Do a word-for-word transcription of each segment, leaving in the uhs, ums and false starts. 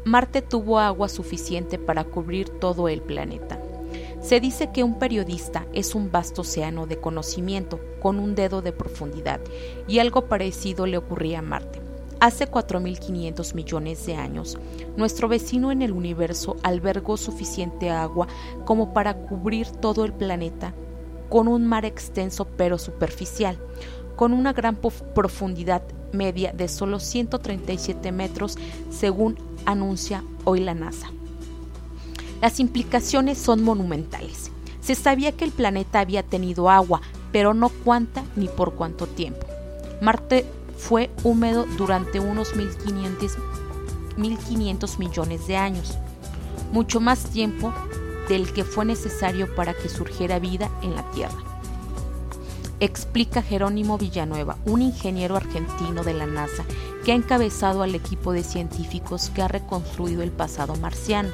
Marte tuvo agua suficiente para cubrir todo el planeta. Se dice que un periodista es un vasto océano de conocimiento con un dedo de profundidad, y algo parecido le ocurría a Marte. Hace cuatro mil quinientos millones de años, nuestro vecino en el universo albergó suficiente agua como para cubrir todo el planeta con un mar extenso pero superficial, con una gran profundidad media de solo ciento treinta y siete metros, según anuncia hoy la NASA. Las implicaciones son monumentales. Se sabía que el planeta había tenido agua, pero no cuánta ni por cuánto tiempo. Marte fue húmedo durante unos mil quinientos millones de años, mucho más tiempo del que fue necesario para que surgiera vida en la Tierra. Explica Jerónimo Villanueva, un ingeniero argentino de la NASA que ha encabezado al equipo de científicos que ha reconstruido el pasado marciano.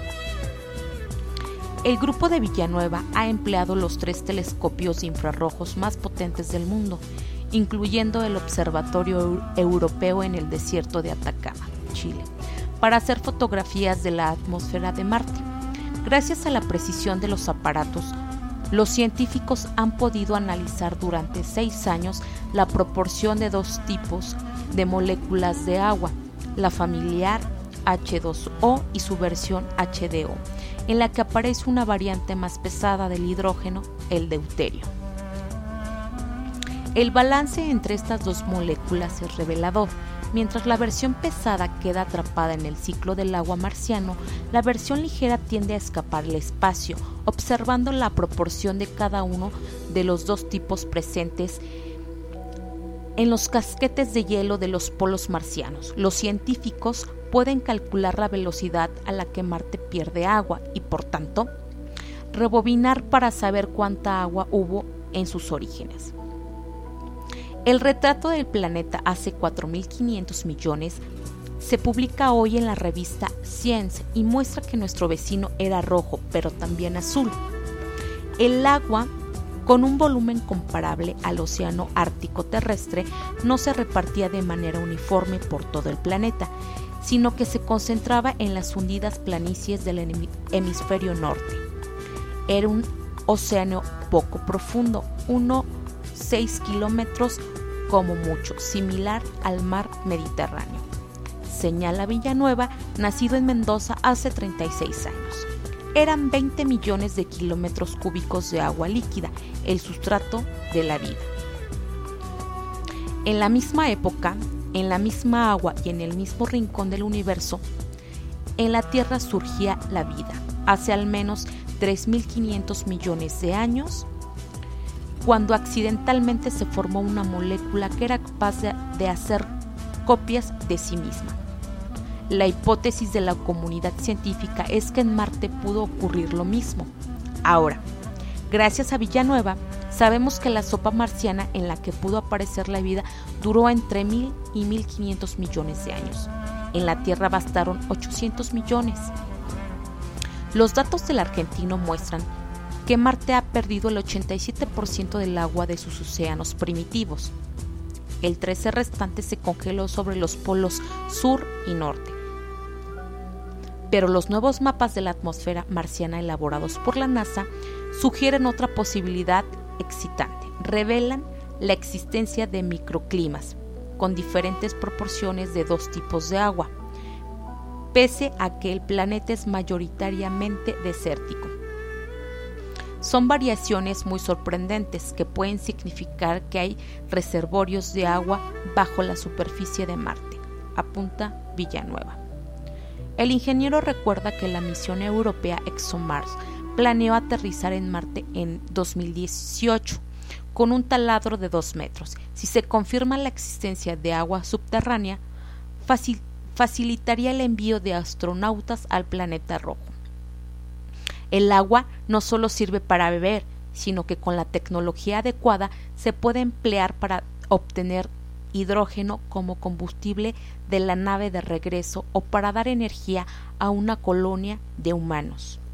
El grupo de Villanueva ha empleado los tres telescopios infrarrojos más potentes del mundo, incluyendo el Observatorio Europeo en el desierto de Atacama, Chile, para hacer fotografías de la atmósfera de Marte. Gracias a la precisión de los aparatos, los científicos han podido analizar durante seis años la proporción de dos tipos de moléculas de agua, la familiar H dos O y su versión H D O, en la que aparece una variante más pesada del hidrógeno, el deuterio. El balance entre estas dos moléculas es revelador. Mientras la versión pesada queda atrapada en el ciclo del agua marciano, la versión ligera tiende a escapar al espacio, observando la proporción de cada uno de los dos tipos presentes en los casquetes de hielo de los polos marcianos. Los científicos pueden calcular la velocidad a la que Marte pierde agua y, por tanto, rebobinar para saber cuánta agua hubo en sus orígenes. El retrato del planeta hace cuatro mil quinientos millones se publica hoy en la revista Science y muestra que nuestro vecino era rojo, pero también azul. El agua, con un volumen comparable al océano ártico terrestre, no se repartía de manera uniforme por todo el planeta, sino que se concentraba en las hundidas planicies del hemisferio norte. Era un océano poco profundo, unos seis kilómetros como mucho, similar al mar Mediterráneo. Señala Villanueva, nacido en Mendoza hace treinta y seis años. Eran veinte millones de kilómetros cúbicos de agua líquida, el sustrato de la vida. En la misma época, en la misma agua y en el mismo rincón del universo, en la Tierra surgía la vida. Hace al menos tres mil quinientos millones de años, cuando accidentalmente se formó una molécula que era capaz de, de hacer copias de sí misma. La hipótesis de la comunidad científica es que en Marte pudo ocurrir lo mismo. Ahora, gracias a Villanueva, sabemos que la sopa marciana en la que pudo aparecer la vida duró entre mil y mil quinientos millones de años. En la Tierra bastaron ochocientos millones. Los datos del argentino muestran que Marte ha perdido el ochenta y siete por ciento del agua de sus océanos primitivos. El trece por ciento restante se congeló sobre los polos sur y norte. Pero los nuevos mapas de la atmósfera marciana elaborados por la NASA sugieren otra posibilidad excitante. Revelan la existencia de microclimas con diferentes proporciones de dos tipos de agua, pese a que el planeta es mayoritariamente desértico. Son variaciones muy sorprendentes que pueden significar que hay reservorios de agua bajo la superficie de Marte, apunta Villanueva. El ingeniero recuerda que la misión europea ExoMars planeó aterrizar en Marte en dos mil dieciocho con un taladro de dos metros. Si se confirma la existencia de agua subterránea, facil- facilitaría el envío de astronautas al planeta rojo. El agua no solo sirve para beber, sino que con la tecnología adecuada se puede emplear para obtener hidrógeno como combustible de la nave de regreso o para dar energía a una colonia de humanos.